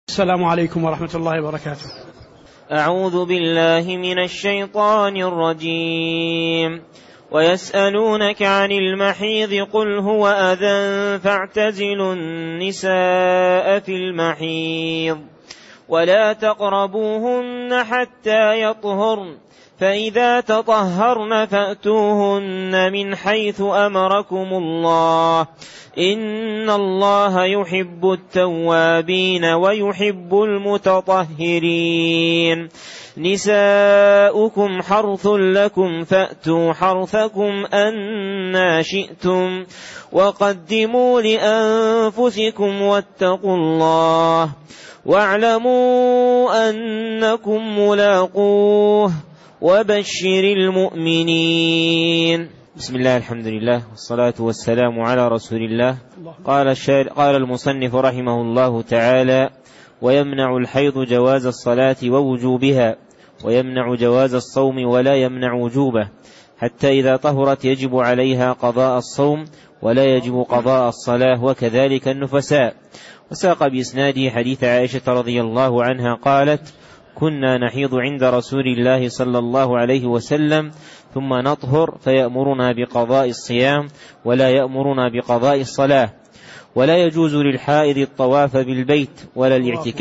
السلام عليكم ورحمة الله وبركاته. أعوذ بالله من الشيطان الرجيم. ويسألونك عن المحيض قل هو أذى فاعتزلوا النساء في المحيض ولا تقربوهن حتى يطهرن فإذا تطهرن فأتوهن من حيث أمركم الله إن الله يحب التوابين ويحب المتطهرين. نساؤكم حرث لكم فأتوا حرثكم أنى شئتم وقدموا لأنفسكم واتقوا الله واعلموا أنكم ملاقوه وبشر المؤمنين. بسم الله الحمد لله والصلاة والسلام على رسول الله. قال المصنف رحمه الله تعالى: ويمنع الحيض جواز الصلاة ووجوبها، ويمنع جواز الصوم ولا يمنع وجوبه، حتى إذا طهرت يجب عليها قضاء الصوم ولا يجب قضاء الصلاة، وكذلك النفساء. وساق بإسناده حديث عائشة رضي الله عنها قالت: كنا نحيض عند رسول الله صلى الله عليه وسلم ثم نطهر فيأمرنا بقضاء الصيام ولا يأمرنا بقضاء الصلاة. ولا يجوز للحائض الطواف بالبيت ولا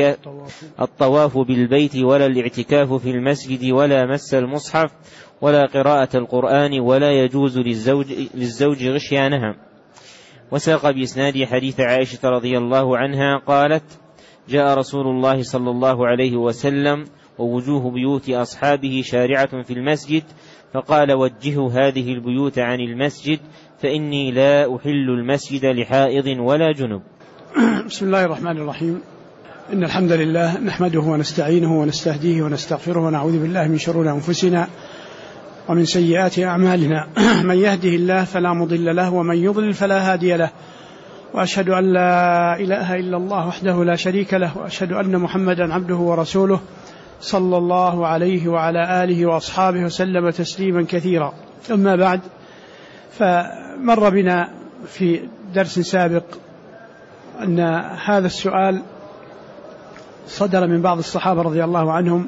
الاعتكاف في المسجد ولا مس المصحف ولا قراءة القرآن، ولا يجوز للزوج غشيانها. وساق بإسناد حديث عائشة رضي الله عنها قالت: جاء رسول الله صلى الله عليه وسلم ووجوه بيوت أصحابه شارعة في المسجد، فقال: وجهوا هذه البيوت عن المسجد فإني لا أحل المسجد لحائض ولا جنب. بسم الله الرحمن الرحيم. إن الحمد لله نحمده ونستعينه ونستهديه ونستغفره ونعوذ بالله من شرور أنفسنا ومن سيئات أعمالنا. من يهده الله فلا مضل له ومن يضلل فلا هادي له، وأشهد أن لا إله إلا الله وحده لا شريك له، وأشهد أن محمدا عبده ورسوله صلى الله عليه وعلى آله وأصحابه وسلم تسليما كثيرا. أما بعد، فمر بنا في درس سابق أن هذا السؤال صدر من بعض الصحابة رضي الله عنهم،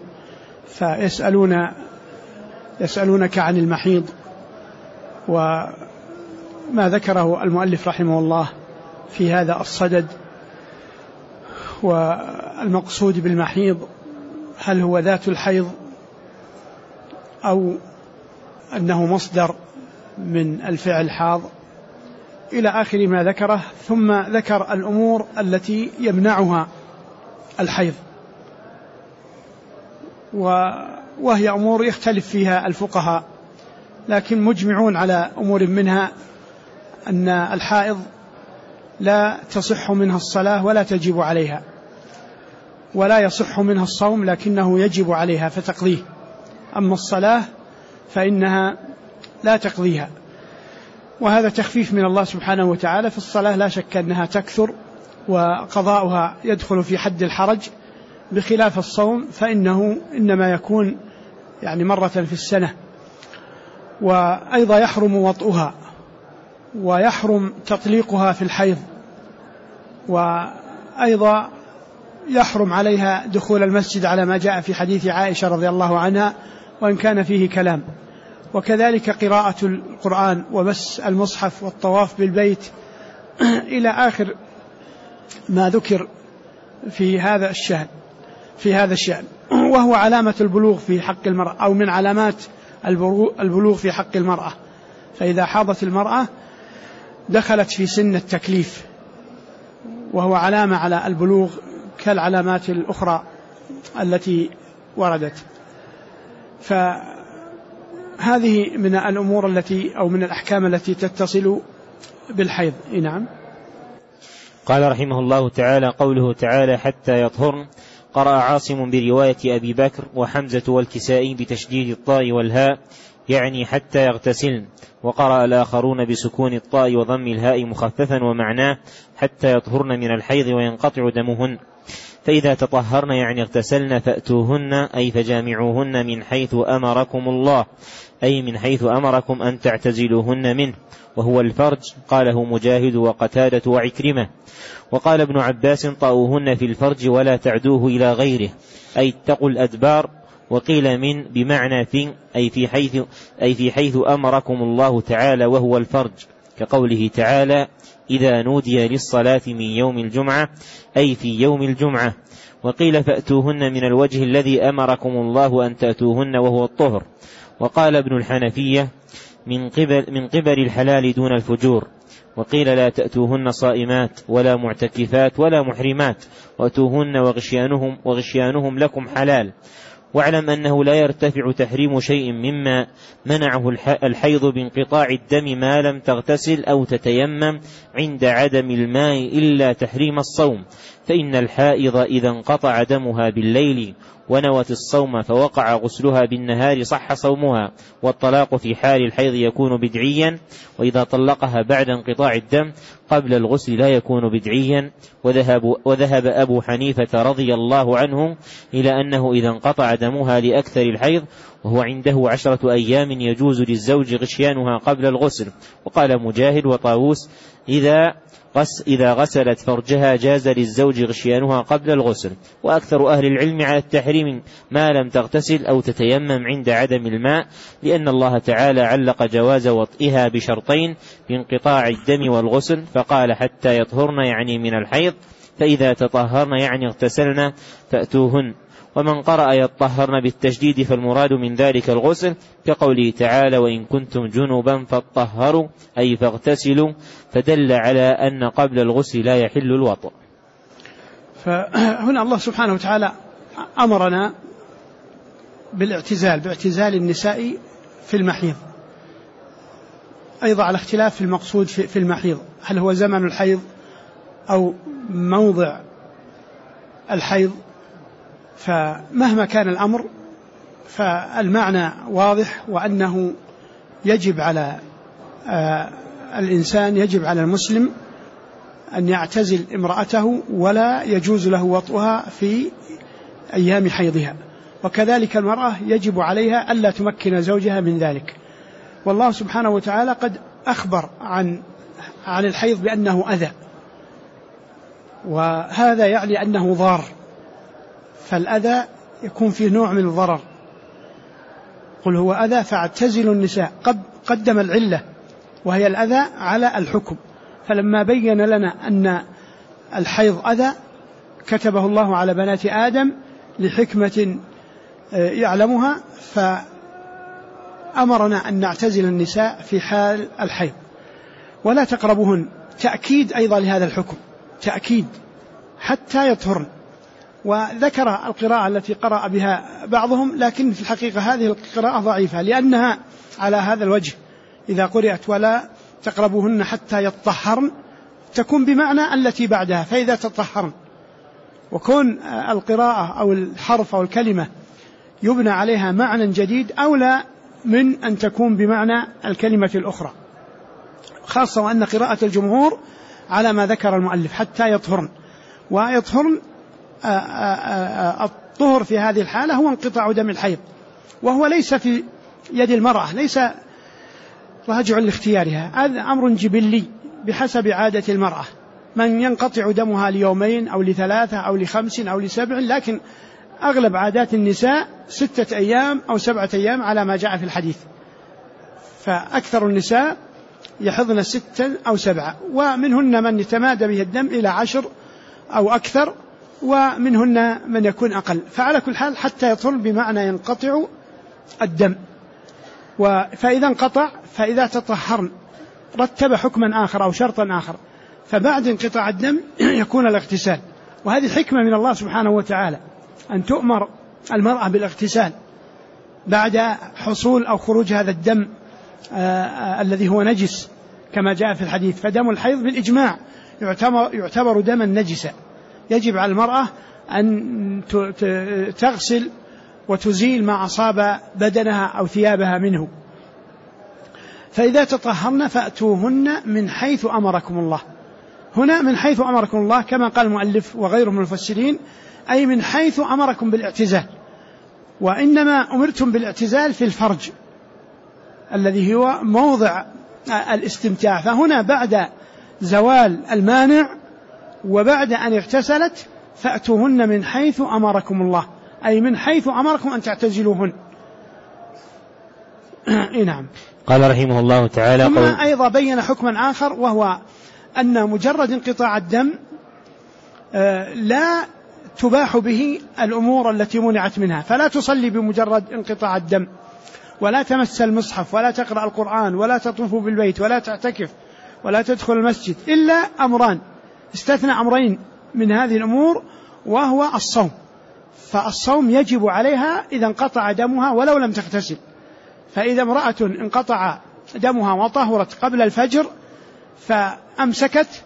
يسألونك عن المحيض، وما ذكره المؤلف رحمه الله في هذا الصدد. والمقصود بالمحيض هل هو ذات الحيض أو أنه مصدر من الفعل حاض، إلى آخر ما ذكره. ثم ذكر الأمور التي يمنعها الحيض، وهي أمور يختلف فيها الفقهاء، لكن مجمعون على أمور منها أن الحائض لا تصح منها الصلاة ولا تجب عليها، ولا يصح منها الصوم لكنه يجب عليها فتقضيه، أما الصلاة فإنها لا تقضيها. وهذا تخفيف من الله سبحانه وتعالى، في الصلاة لا شك أنها تكثر وقضاؤها يدخل في حد الحرج، بخلاف الصوم فإنه إنما يكون مرة في السنة. وأيضا يحرم وطئها ويحرم تطليقها في الحيض، وأيضا يحرم عليها دخول المسجد على ما جاء في حديث عائشة رضي الله عنها وإن كان فيه كلام. وكذلك قراءة القرآن ومس المصحف والطواف بالبيت إلى آخر ما ذكر في هذا الشأن، وهو علامة البلوغ في حق المرأة، أو من علامات البلوغ في حق المرأة. فإذا حاضت المرأة دخلت في سن التكليف، وهو علامة على البلوغ كالعلامات الأخرى التي وردت. فهذه من الأمور أو من الأحكام التي تتصل بالحيض. نعم. قال رحمه الله تعالى: قوله تعالى حتى يطهرن، قرأ عاصم برواية أبي بكر وحمزة والكسائي بتشديد الطاء والهاء يعني حتى يغتسلن. وقرأ الآخرون بسكون الطاء وضم الهاء مخففا ومعناه حتى يطهرن من الحيض وينقطع دمهن. فإذا تطهرن يعني اغتسلن فأتوهن أي فجامعوهن من حيث أمركم الله، أي من حيث أمركم أن تعتزلوهن منه، وهو الفرج. قاله مجاهد وقتادة وعكرمة. وقال ابن عباس طأوهن في الفرج ولا تعدوه إلى غيره، أي اتقوا الأدبار. وقيل من بمعنى في أي في حيث أمركم الله تعالى وهو الفرج، كقوله تعالى إذا نودي للصلاة من يوم الجمعة، أي في يوم الجمعة. وقيل فأتوهن من الوجه الذي أمركم الله أن تأتوهن وهو الطهر. وقال ابن الحنفية من قبل الحلال دون الفجور. وقيل لا تأتوهن صائمات ولا معتكفات ولا محرمات، وأتوهن وغشيانهم لكم حلال. واعلم أنه لا يرتفع تحريم شيء مما منعه الحيض بانقطاع الدم ما لم تغتسل أو تتيمم عند عدم الماء إلا تحريم الصوم، فإن الحائض إذا انقطع دمها بالليل ونوت الصوم فوقع غسلها بالنهار صح صومها. والطلاق في حال الحيض يكون بدعيا، وإذا طلقها بعد انقطاع الدم قبل الغسل لا يكون بدعيا. وذهب أبو حنيفة رضي الله عنه إلى أنه إذا انقطع دمها لأكثر الحيض وهو عنده 10 أيام يجوز للزوج غشيانها قبل الغسل. وقال مجاهد وطاووس إذا غسلت فرجها جاز للزوج غشيانها قبل الغسل. وأكثر أهل العلم على التحريم ما لم تغتسل أو تتيمم عند عدم الماء، لأن الله تعالى علق جواز وطئها بشرطين بانقطاع الدم والغسل، فقال حتى يطهرن يعني من الحيض، فإذا تطهرن يعني اغتسلن فأتوهن. ومن قرأ يطهرن بالتشديد فالمراد من ذلك الغسل، كقوله تعالى وإن كنتم جنبا فاطهروا أي فاغتسلوا، فدل على أن قبل الغسل لا يحل الوطء. فهنا الله سبحانه وتعالى أمرنا باعتزال النساء في المحيض، أيضا على اختلاف في المقصود في المحيض، هل هو زمن الحيض أو موضع الحيض. فمهما كان الأمر فالمعنى واضح، وأنه يجب على الإنسان، يجب على المسلم أن يعتزل امرأته ولا يجوز له وطئها في أيام حيضها. وكذلك المرأة يجب عليها ألا تمكن زوجها من ذلك. والله سبحانه وتعالى قد أخبر عن الحيض بأنه أذى، وهذا يعني أنه ضار، فالأذى يكون فيه نوع من الضرر. قل هو أذى فاعتزلوا النساء، قدم العلة وهي الأذى على الحكم. فلما بين لنا أن الحيض أذى كتبه الله على بنات آدم لحكمة يعلمها، فأمرنا أن نعتزل النساء في حال الحيض ولا تقربهن، تأكيد أيضا لهذا الحكم، تأكيد حتى يطهرن. وذكر القراءة التي قرأ بها بعضهم، لكن في الحقيقة هذه القراءة ضعيفة، لأنها على هذا الوجه إذا قرأت ولا تقربوهن حتى يطهرن تكون بمعنى التي بعدها فإذا تطهرن. وكون القراءة أو الحرف أو الكلمة يبنى عليها معنى جديد أولى من أن تكون بمعنى الكلمة الأخرى، خاصة وأن قراءة الجمهور على ما ذكر المؤلف حتى يطهرن. ويطهرن الطهر في هذه الحالة هو انقطاع دم الحيض، وهو ليس في يد المرأة، ليس راجع لاختيارها، هذا أمر جبلي بحسب عادة المرأة، من ينقطع دمها ليومين أو ل3 أو ل5 أو ل7، لكن أغلب عادات النساء 6 أيام أو 7 أيام على ما جاء في الحديث. فأكثر النساء يحضن 6 أو 7، ومنهن من يتمادى به الدم إلى 10 أو أكثر، ومنهن من يكون أقل. فعلى كل حال حتى يطهر بمعنى ينقطع الدم. فإذا انقطع فإذا تطهرن رتب حكما آخر أو شرطا آخر، فبعد انقطاع الدم يكون الاغتسال. وهذه حكمة من الله سبحانه وتعالى أن تؤمر المرأة بالاغتسال بعد حصول أو خروج هذا الدم الذي هو نجس كما جاء في الحديث. فدم الحيض بالإجماع يعتبر دما نجسا، يجب على المرأة أن تغسل وتزيل ما أصاب بدنها أو ثيابها منه. فإذا تطهرن فأتوهن من حيث أمركم الله. هنا من حيث أمركم الله كما قال المؤلف وغيره من المفسرين، أي من حيث أمركم بالاعتزال، وإنما أمرتم بالاعتزال في الفرج الذي هو موضع الاستمتاع. فهنا بعد زوال المانع وبعد أن اغتسلت فأتوهن من حيث أمركم الله، أي من حيث أمركم أن تعتزلوهن. نعم. قال رحمه الله تعالى ثم أيضا بين حكما آخر، وهو أن مجرد انقطاع الدم لا تباح به الأمور التي منعت منها، فلا تصلي بمجرد انقطاع الدم، ولا تمس المصحف، ولا تقرأ القرآن، ولا تطوف بالبيت، ولا تعتكف، ولا تدخل المسجد، إلا أمران، استثنى أمرين من هذه الأمور، وهو الصوم. فالصوم يجب عليها إذا انقطع دمها ولو لم تغتسل. فإذا امرأة انقطع دمها وطهرت قبل الفجر فأمسكت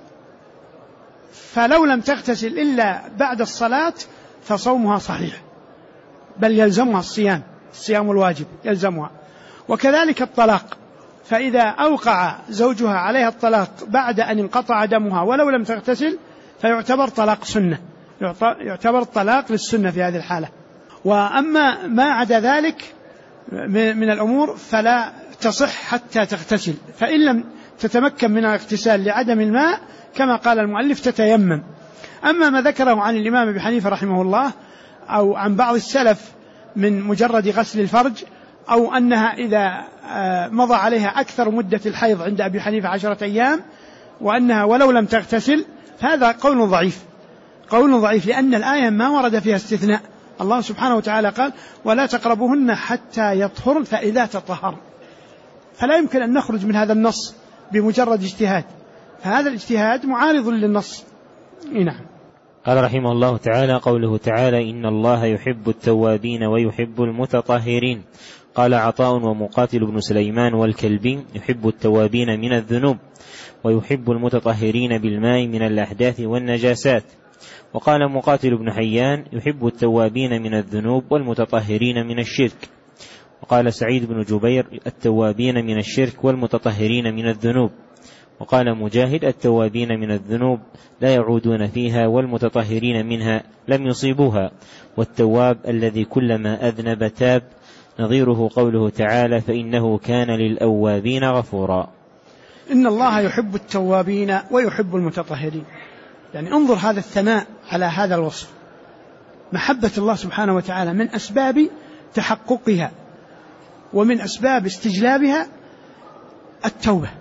فلو لم تغتسل إلا بعد الصلاة فصومها صحيح، بل يلزمها الصيام الواجب يلزمها. وكذلك الطلاق، فإذا أوقع زوجها عليها الطلاق بعد أن انقطع دمها ولو لم تغتسل فيعتبر طلاق سنة، يعتبر طلاق للسنة في هذه الحالة. وأما ما عدا ذلك من الأمور فلا تصح حتى تغتسل، فإن لم تتمكن من الاغتسال لعدم الماء كما قال المؤلف تتيمم. أما ما ذكره عن الإمام أبي حنيفة رحمه الله أو عن بعض السلف من مجرد غسل الفرج، أو أنها إذا مضى عليها أكثر مدة الحيض عند أبي حنيفة 10 أيام وأنها ولو لم تغتسل، هذا قول ضعيف لأن الآية ما ورد فيها استثناء. الله سبحانه وتعالى قال ولا تقربوهن حتى يطهرن فإذا تطهرن، فلا يمكن أن نخرج من هذا النص بمجرد اجتهاد، فهذا الاجتهاد معارض للنص. نعم. قال رحمه الله تعالى قوله تعالى إن الله يحب التوابين ويحب المتطهرين. قال عطاء ومقاتل بن سليمان والكلبي يحب التوابين من الذنوب ويحب المتطهرين بالماء من الأحداث والنجاسات. وقال مقاتل بن حيان يحب التوابين من الذنوب والمتطهرين من الشرك. وقال سعيد بن جبير التوابين من الشرك والمتطهرين من الذنوب. وقال مجاهد التوابين من الذنوب لا يعودون فيها والمتطهرين منها لم يصيبوها، والتواب الذي كلما أذنب تاب، نظيره قوله تعالى فإنه كان للأوابين غفورا. إن الله يحب التوابين ويحب المتطهرين، يعني انظر هذا الثناء على هذا الوصف. محبة الله سبحانه وتعالى من أسباب تحققها ومن أسباب استجلابها التوبة.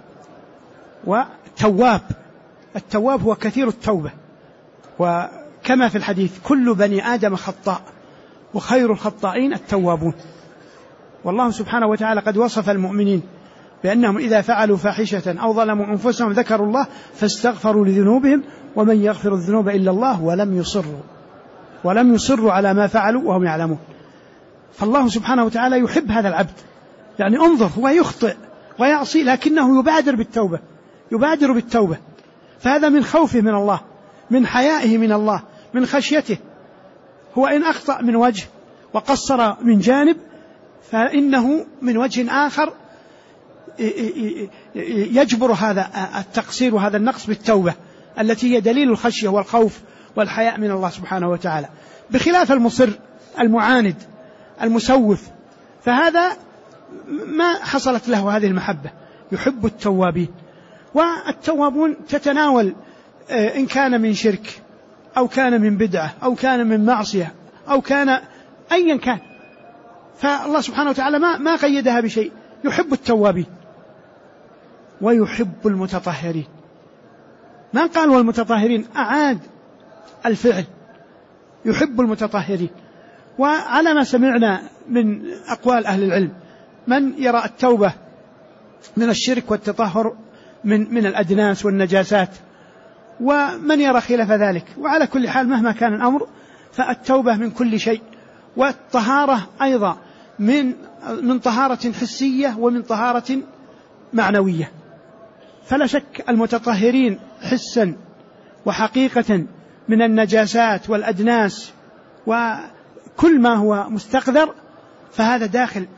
التواب هو كثير التوبة، وكما في الحديث كل بني آدم خطاء وخير الخطائين التوابون. والله سبحانه وتعالى قد وصف المؤمنين بأنهم إذا فعلوا فاحشة أو ظلموا أنفسهم ذكروا الله فاستغفروا لذنوبهم ومن يغفر الذنوب إلا الله ولم يصروا على ما فعلوا وهم يعلمون. فالله سبحانه وتعالى يحب هذا العبد، يعني انظر هو يخطئ ويعصي لكنه يبادر بالتوبة، فهذا من خوفه من الله، من حيائه من الله، من خشيته. هو إن أخطأ من وجه وقصر من جانب فإنه من وجه آخر يجبر هذا التقصير وهذا النقص بالتوبة التي هي دليل الخشية والخوف والحياء من الله سبحانه وتعالى، بخلاف المصر المعاند المسوف، فهذا ما حصلت له هذه المحبة. يحب التوابين، والتوابون تتناول إن كان من شرك أو كان من بدعة أو كان من معصية أو كان أيا كان، فالله سبحانه وتعالى ما قيدها بشيء. يحب التوابين ويحب المتطهرين، ما قال والمتطهرين، أعاد الفعل، يحب المتطهرين. وعلى ما سمعنا من أقوال أهل العلم من يرى التوبة من الشرك والتطهر من الأدناس والنجاسات، ومن يرى خلاف ذلك. وعلى كل حال مهما كان الأمر فالتوبة من كل شيء، والطهارة أيضا من طهارة حسية ومن طهارة معنوية. فلا شك المتطهرين حسا وحقيقة من النجاسات والأدناس وكل ما هو مستقذر فهذا داخل.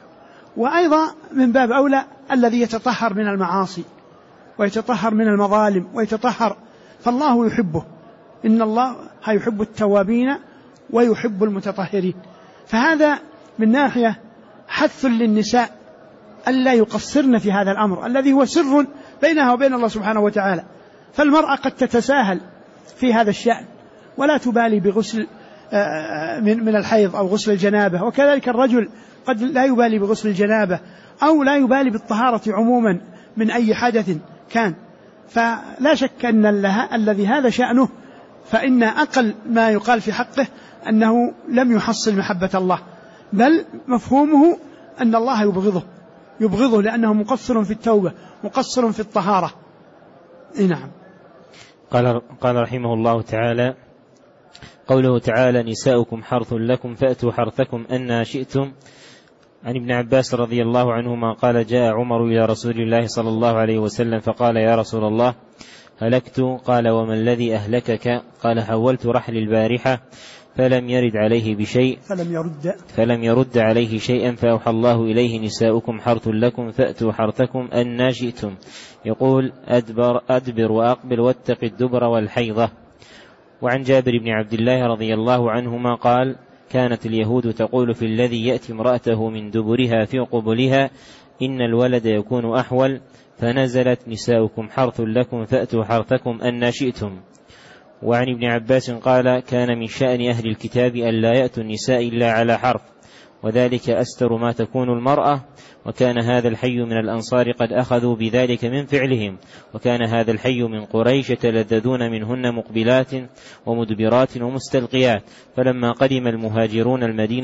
وأيضا من باب أولى الذي يتطهر من المعاصي ويتطهر من المظالم ويتطهر، فالله يحبه، إن الله يحب التوابين ويحب المتطهرين. فهذا من ناحية حث للنساء ألا يقصرن في هذا الأمر الذي هو سر بينها وبين الله سبحانه وتعالى. فالمرأة قد تتساهل في هذا الشأن ولا تبالي بغسل من الحيض أو غسل الجنابة، وكذلك الرجل قد لا يبالي بغسل الجنابة أو لا يبالي بالطهارة عموما من أي حدث كان. فلا شك أن الذي هذا شأنه فإن أقل ما يقال في حقه أنه لم يحصل محبة الله، بل مفهومه أن الله يبغضه لأنه مقصر في التوبة مقصر في الطهارة. نعم. قال رحمه الله تعالى: قوله تعالى: نساؤكم حرث لكم فأتوا حرثكم أن شئتم. عن ابن عباس رضي الله عنهما قال: جاء عمر إلى رسول الله صلى الله عليه وسلم فقال: يا رسول الله هلكت. قال: وما الذي أهلكك؟ قال: حولت رحل البارحة فلم يرد عليه بشيء فلم يرد عليه شيئا، فأوحى الله إليه: نساؤكم حرث لكم فأتوا حرثكم أن شئتم. يقول: أدبر وأقبل واتق الدبر والحيضة. وعن جابر بن عبد الله رضي الله عنهما قال: كانت اليهود تقول في الذي يأتي امرأته من دبرها في قبلها: إن الولد يكون أحول، فنزلت: نساؤكم حرث لكم فأتوا حرثكم أن شئتم. وعن ابن عباس قال: كان من شأن أهل الكتاب أن لا يأتوا النساء إلا على حرث، وذلك أستر ما تكون المرأة، وكان هذا الحي من الأنصار قد أخذوا بذلك من فعلهم، وكان هذا الحي من قريش يتلذذون منهن مقبلات ومدبرات ومستلقيات. فلما قدم المهاجرون المدينة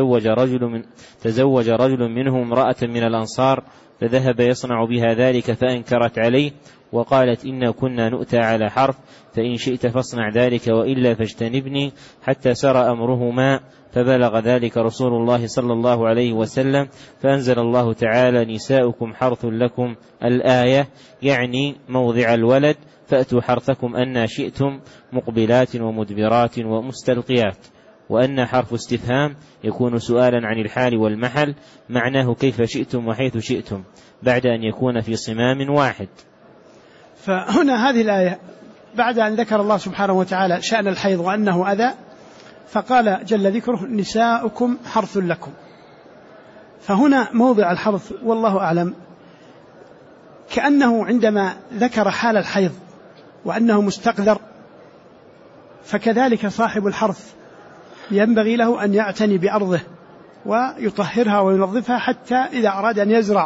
تزوج رجل منهم امرأة من الأنصار، فذهب يصنع بها ذلك فأنكرت عليه وقالت: إنا كنا نؤتى على حرث، فإن شئت فاصنع ذلك وإلا فاجتنبني، حتى سرى أمرهما. فبلغ ذلك رسول الله صلى الله عليه وسلم، فأنزل الله تعالى: نساؤكم حرث لكم الآية، يعني موضع الولد، فأتوا حرثكم أن شئتم، مقبلات ومدبرات ومستلقيات. وأن حرف استفهام يكون سؤالا عن الحال والمحل، معناه كيف شئتم وحيث شئتم، بعد أن يكون في صمام واحد. فهنا هذه الآية بعد أن ذكر الله سبحانه وتعالى شأن الحيض وأنه أذى، فقال جل ذكره: نساؤكم حرث لكم. فهنا موضع الحرث والله أعلم كأنه عندما ذكر حال الحيض وأنه مستقذر، فكذلك صاحب الحرث ينبغي له أن يعتني بأرضه ويطهرها وينظفها حتى إذا أراد أن يزرع،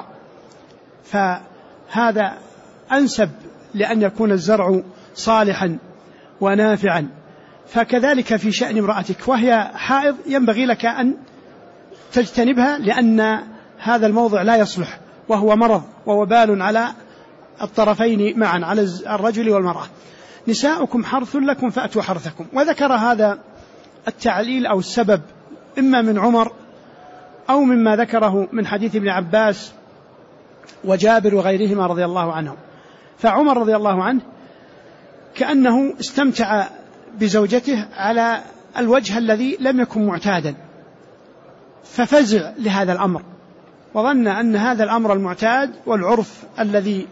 فهذا أنسب لأن يكون الزرع صالحا ونافعا. فكذلك في شأن امرأتك وهي حائض ينبغي لك أن تجتنبها، لأن هذا الموضع لا يصلح، وهو مرض ووبال على الطرفين معا، على الرجل والمرأة. نساؤكم حرث لكم فأتوا حرثكم. وذكر هذا التعليل أو السبب إما من عمر أو مما ذكره من حديث ابن عباس وجابر وغيرهما رضي الله عنهم. فعمر رضي الله عنه كأنه استمتع بزوجته على الوجه الذي لم يكن معتادا، ففزع لهذا الأمر وظن أن هذا الأمر المعتاد والعرف الذي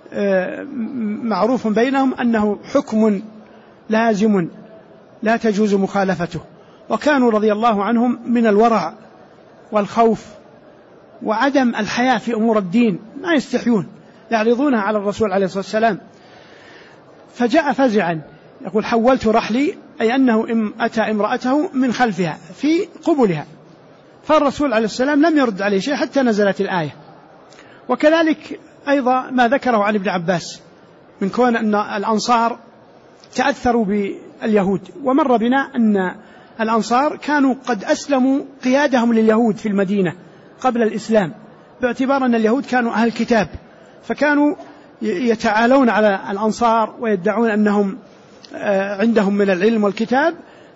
معروف بينهم أنه حكم لازم لا تجوز مخالفته. وكانوا رضي الله عنهم من الورع والخوف وعدم الحياء في أمور الدين، ما يستحيون، يعرضونها على الرسول عليه الصلاة والسلام. فجاء فزعا يقول: حولت رحلي، أي أنه أتى امرأته من خلفها في قبلها، فالرسول عليه السلام لم يرد عليه شيء حتى نزلت الآية. وكذلك أيضا ما ذكره عن ابن عباس من كون أن الأنصار تأثروا باليهود، ومر بنا أن الأنصار كانوا قد أسلموا قيادهم لليهود في المدينة قبل الإسلام، باعتبار أن اليهود كانوا أهل الكتاب، فكانوا يتعالون على الأنصار ويدعون أنهم عندهم من العلم والكتاب،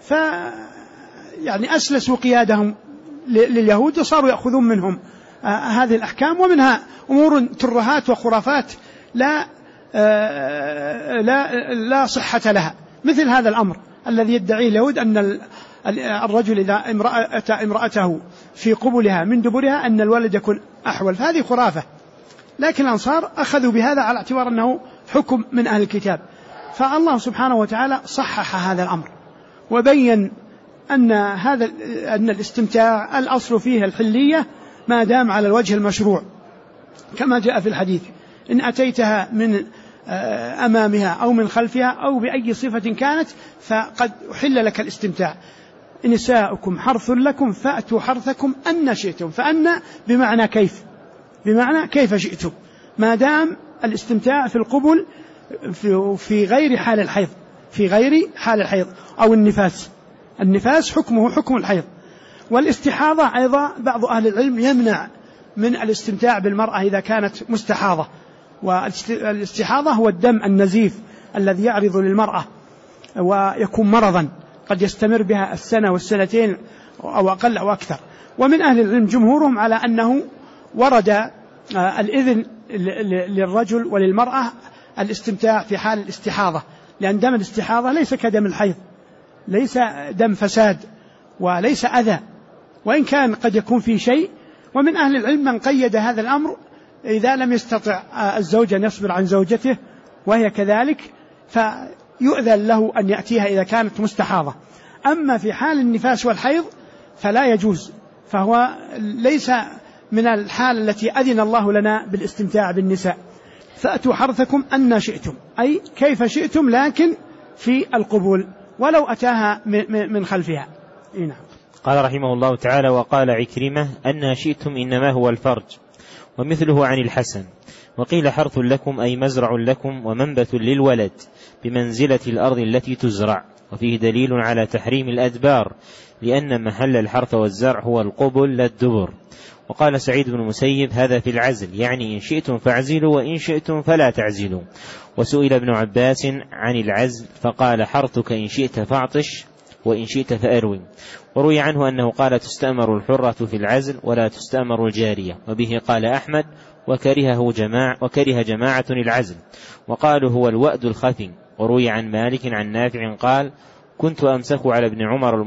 يعني أسلسوا قيادهم لليهود وصاروا يأخذون منهم هذه الأحكام، ومنها أمور ترهات وخرافات لا صحة لها، مثل هذا الأمر الذي يدعيه اليهود أن الرجل إذا أتى امرأته في قبلها من دبرها أن الولد يكون أحول، فهذه خرافة. لكن الأنصار أخذوا بهذا على اعتبار أنه حكم من أهل الكتاب، فالله سبحانه وتعالى صحح هذا الأمر وبين أن الاستمتاع الأصل فيه الحلية ما دام على الوجه المشروع، كما جاء في الحديث: إن أتيتها من أمامها أو من خلفها أو بأي صفة كانت فقد أحل لك الاستمتاع. نساؤكم حرث لكم فأتوا حرثكم أن شئتم، فأن بمعنى كيف شئتم، ما دام الاستمتاع في القبل في غير حال الحيض أو النفاس حكمه حكم الحيض. والاستحاضة أيضا بعض أهل العلم يمنع من الاستمتاع بالمرأة إذا كانت مستحاضة، والاستحاضة هو الدم النزيف الذي يعرض للمرأة ويكون مرضا قد يستمر بها السنة والسنتين أو أقل أو أكثر. ومن أهل العلم جمهورهم على أنه ورد الإذن للرجل وللمرأة الاستمتاع في حال الاستحاضة، لأن دم الاستحاضة ليس كدم الحيض، ليس دم فساد وليس أذى، وإن كان قد يكون فيه شيء. ومن أهل العلم من قيد هذا الأمر إذا لم يستطع الزوج أن يصبر عن زوجته وهي كذلك فيؤذن له أن يأتيها إذا كانت مستحاضة. أما في حال النفاس والحيض فلا يجوز، فهو ليس من الحال التي أذن الله لنا بالاستمتاع بالنساء. فأتوا حرثكم أن شئتم، أي كيف شئتم، لكن في القبول ولو أتاها من خلفها. نعم. قال رحمه الله تعالى: وقال عكرمة: أن شئتم إنما هو الفرج. ومثله عن الحسن: وقيل حرث لكم أي مزرع لكم ومنبت للولد بمنزلة الأرض التي تزرع. وفيه دليل على تحريم الأدبار، لأن محل الحرث والزرع هو القبل لا الدبر. وقال سعيد بن المسيب: هذا في العزل، يعني إن شئتم فاعزلوا وإن شئتم فلا تعزلوا. وسئل ابن عباس عن العزل فقال: حرثك إن شئت فاعطش وإن شئت فأروي. وروي عنه أنه قال: تستأمر الحرة في العزل ولا تستأمر الجارية. وبه قال أحمد: وكره جماعة العزل، وقالوا هو الوأد الخفي. وروي عن مالك عن نافع قال: كنت أمسك على ابن عمر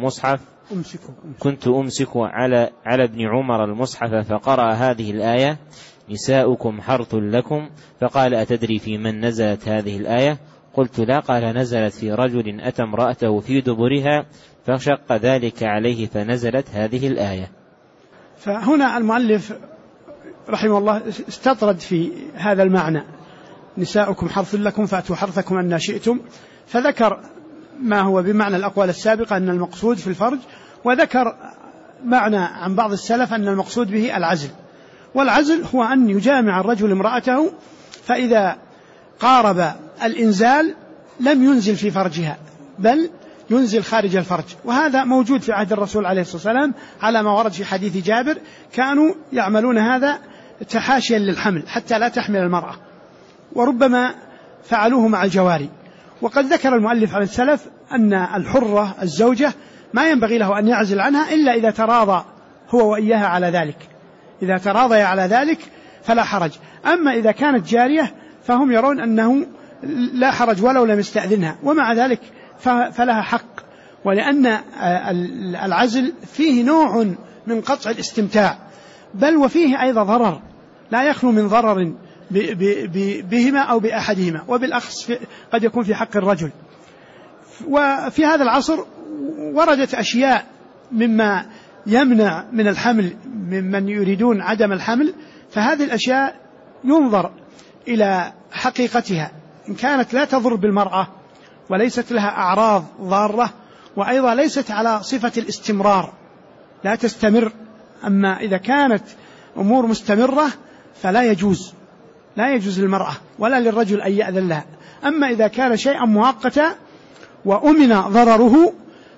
المصحف فقرأ هذه الآية: نساؤكم حرث لكم، فقال: أتدري في من نزلت هذه الآية؟ قلت: لا. قال: نزلت في رجل أتى امرأته في دبرها فشق ذلك عليه فنزلت هذه الآية. فهنا المؤلف رحمه الله استطرد في هذا المعنى: نساؤكم حرث لكم فأتوا حرثكم أن شئتم، فذكر ما هو بمعنى الأقوال السابقة أن المقصود في الفرج، وذكر معنى عن بعض السلف أن المقصود به العزل. والعزل هو أن يجامع الرجل امرأته، فإذا قارب الإنزال لم ينزل في فرجها بل ينزل خارج الفرج. وهذا موجود في عهد الرسول عليه الصلاة والسلام على ما ورد في حديث جابر: كانوا يعملون هذا تحاشيا للحمل حتى لا تحمل المرأة، وربما فعلوه مع الجواري. وقد ذكر المؤلف عن السلف أن الحرة الزوجة ما ينبغي له أن يعزل عنها إلا إذا تراضى هو وإياها على ذلك، إذا تراضي على ذلك فلا حرج. أما إذا كانت جارية فهم يرون أنه لا حرج ولو لم يستأذنها، ومع ذلك فلها حق، ولأن العزل فيه نوع من قطع الاستمتاع، بل وفيه أيضا ضرر لا يخلو من ضرر بهما أو بأحدهما، وبالأخص قد يكون في حق الرجل. وفي هذا العصر وردت أشياء مما يمنع من الحمل ممن يريدون عدم الحمل، فهذه الأشياء ينظر إلى حقيقتها، إن كانت لا تضر بالمرأة وليست لها أعراض ضارة، وأيضا ليست على صفة الاستمرار لا تستمر. أما إذا كانت أمور مستمرة فلا يجوز للمرأة ولا للرجل أن يأذن لها. أما إذا كان شيئا مؤقتا وأمن ضرره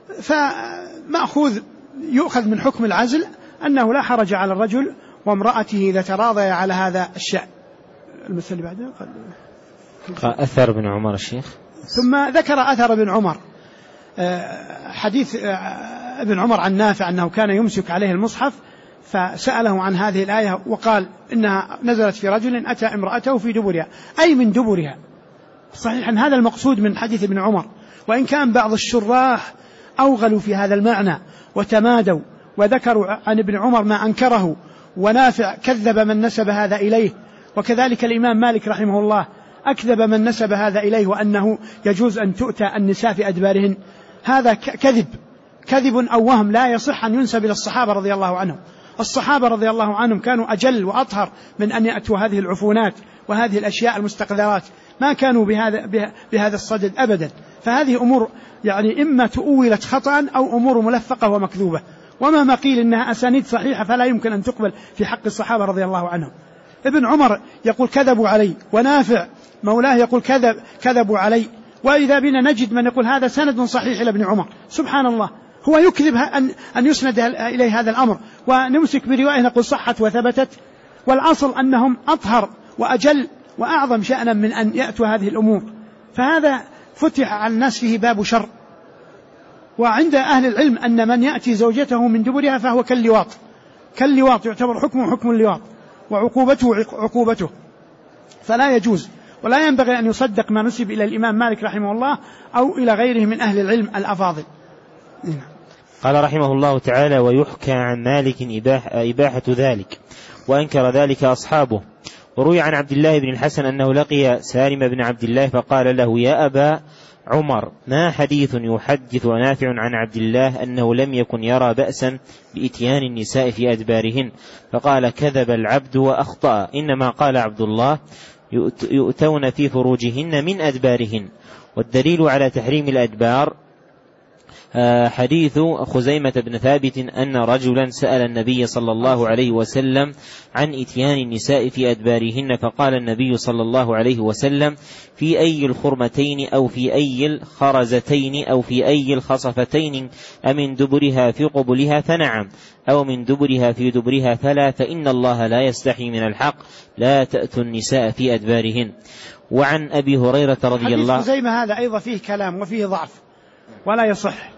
يؤخذ من حكم العزل أنه لا حرج على الرجل وامرأته إذا تراضي على هذا الشأن. المثل اللي بعده أثر بن عمر الشيخ، ثم ذكر أثر بن عمر، حديث ابن عمر عن نافع أنه كان يمسك عليه المصحف فسأله عن هذه الآية وقال إنها نزلت في رجل أتى امرأته في دبرها، أي من دبرها. صحيح أن هذا المقصود من حديث ابن عمر، وإن كان بعض الشراح أوغلوا في هذا المعنى وتمادوا وذكروا عن ابن عمر ما أنكره، ونافع كذب من نسب هذا إليه، وكذلك الإمام مالك رحمه الله أكذب من نسب هذا إليه وأنه يجوز أن تؤتى النساء في أدبارهن. هذا كذب أو وهم لا يصح أن ينسب إلى الصحابة رضي الله عنهم. الصحابة رضي الله عنهم كانوا أجل وأطهر من أن يأتوا هذه العفونات وهذه الأشياء المستقذرات، ما كانوا بهذا الصدد أبدا. فهذه أمور يعني إما تؤولت خطأ أو أمور ملفقة ومكذوبة، وما قيل إنها أسانيد صحيحة فلا يمكن أن تقبل في حق الصحابة رضي الله عنهم. ابن عمر يقول كذبوا علي، ونافع مولاه يقول كذبوا علي، وإذا بنا نجد من يقول هذا سند صحيح إلى ابن عمر. سبحان الله، هو يكذب أن يسند إليه هذا الأمر، ونمسك برواية نقول صحت وثبتت، والأصل أنهم أطهر وأجل وأعظم شأنا من أن يأتوا هذه الأمور. فهذا فتح على الناس فيه باب شر. وعند أهل العلم أن من يأتي زوجته من دبرها فهو كاللواط يعتبر حكمه حكم اللواط وعقوبته عقوبته، فلا يجوز ولا ينبغي أن يصدق ما نسب إلى الإمام مالك رحمه الله أو إلى غيره من أهل العلم الأفاضل. قال رحمه الله تعالى: ويحكى عن مالك إباحة ذلك، وأنكر ذلك أصحابه. وروي عن عبد الله بن الحسن أنه لقي سالم بن عبد الله فقال له: يا أبا عمر، ما حديث يحدث نافع عن عبد الله أنه لم يكن يرى بأسا بإتيان النساء في أدبارهن؟ فقال: كذب العبد وأخطأ، إنما قال عبد الله: يؤتون في فروجهن من أدبارهن. والدليل على تحريم الأدبار حديث خزيمة بن ثابت أن رجلا سأل النبي صلى الله عليه وسلم عن إتيان النساء في أدبارهن، فقال النبي صلى الله عليه وسلم: في أي الخرمتين أو في أي الخرزتين أو في أي الخصفتين، أمن دبرها في قبلها فنعم، أو من دبرها في دبرها فلا، فإن الله لا يستحي من الحق، لا تأتوا النساء في أدبارهن. وعن أبي هريرة رضي الله عنه. حديث خزيمة هذا أيضا فيه كلام وفيه ضعف ولا يصح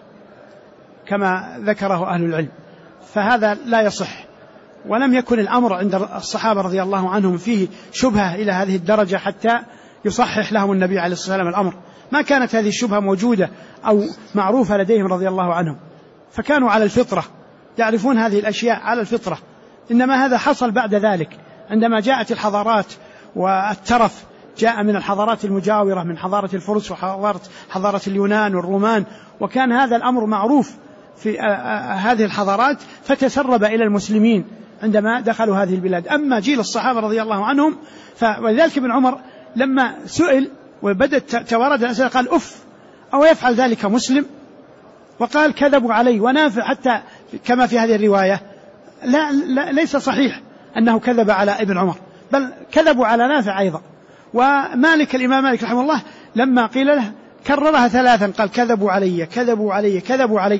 كما ذكره أهل العلم، فهذا لا يصح. ولم يكن الأمر عند الصحابة رضي الله عنهم فيه شبهة إلى هذه الدرجة حتى يصحح لهم النبي عليه الصلاة والسلام الأمر. ما كانت هذه الشبهة موجودة أو معروفة لديهم رضي الله عنهم، فكانوا على الفطرة، يعرفون هذه الأشياء على الفطرة. إنما هذا حصل بعد ذلك عندما جاءت الحضارات والترف، جاء من الحضارات المجاورة من حضارة الفرس وحضارة اليونان والرومان، وكان هذا الأمر معروف في هذه الحضارات، فتسرب إلى المسلمين عندما دخلوا هذه البلاد. أما جيل الصحابة رضي الله عنهم ولذلك ابن عمر لما سئل وبدأت توارد الأسئلة قال: أف، أو يفعل ذلك مسلم؟ وقال: كذبوا علي. ونافع حتى كما في هذه الرواية لا ليس صحيح أنه كذب على ابن عمر، بل كذبوا على نافع أيضا. ومالك الإمام مالك رحمه الله لما قيل له كررها 3 قال: كذبوا علي كذبوا علي كذبوا علي.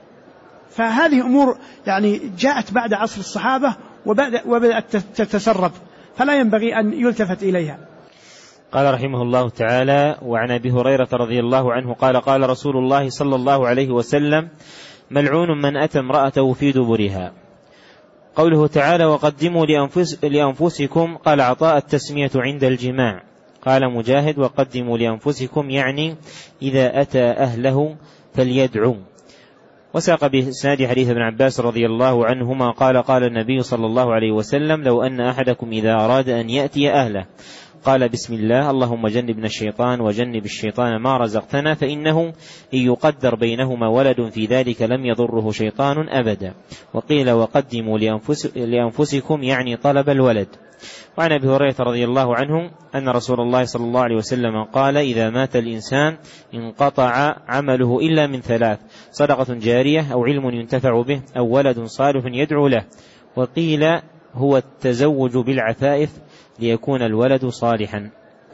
فهذه أمور يعني جاءت بعد عصر الصحابة وبدأت تتسرب، فلا ينبغي أن يلتفت إليها. قال رحمه الله تعالى: وعن أبي هريرة رضي الله عنه قال: قال رسول الله صلى الله عليه وسلم: ملعون من أتى امرأته في دبرها. قوله تعالى: وقدموا لأنفسكم، قال عطاء: التسمية عند الجماع. قال مجاهد: وقدموا لأنفسكم يعني إذا أتى أهله فليدعوا. وساق بإسناد حديث ابن عباس رضي الله عنهما قال: قال النبي صلى الله عليه وسلم: لو أن أحدكم إذا أراد أن يأتي أهله قال: بسم الله، اللهم جنبنا الشيطان وجنب الشيطان ما رزقتنا، فإنه إن يقدر بينهما ولد في ذلك لم يضره شيطان أبدا. وقيل: وقدموا لأنفسكم يعني طلب الولد. وعن أبي هريرة رضي الله عنه أن رسول الله صلى الله عليه وسلم قال: إذا مات الإنسان انقطع عمله إلا من 3: صدقة جارية، أو علم ينتفع به، أو ولد صالح يدعو له. وقيل: هو التزوج بالعفائف ليكون الولد صالحا.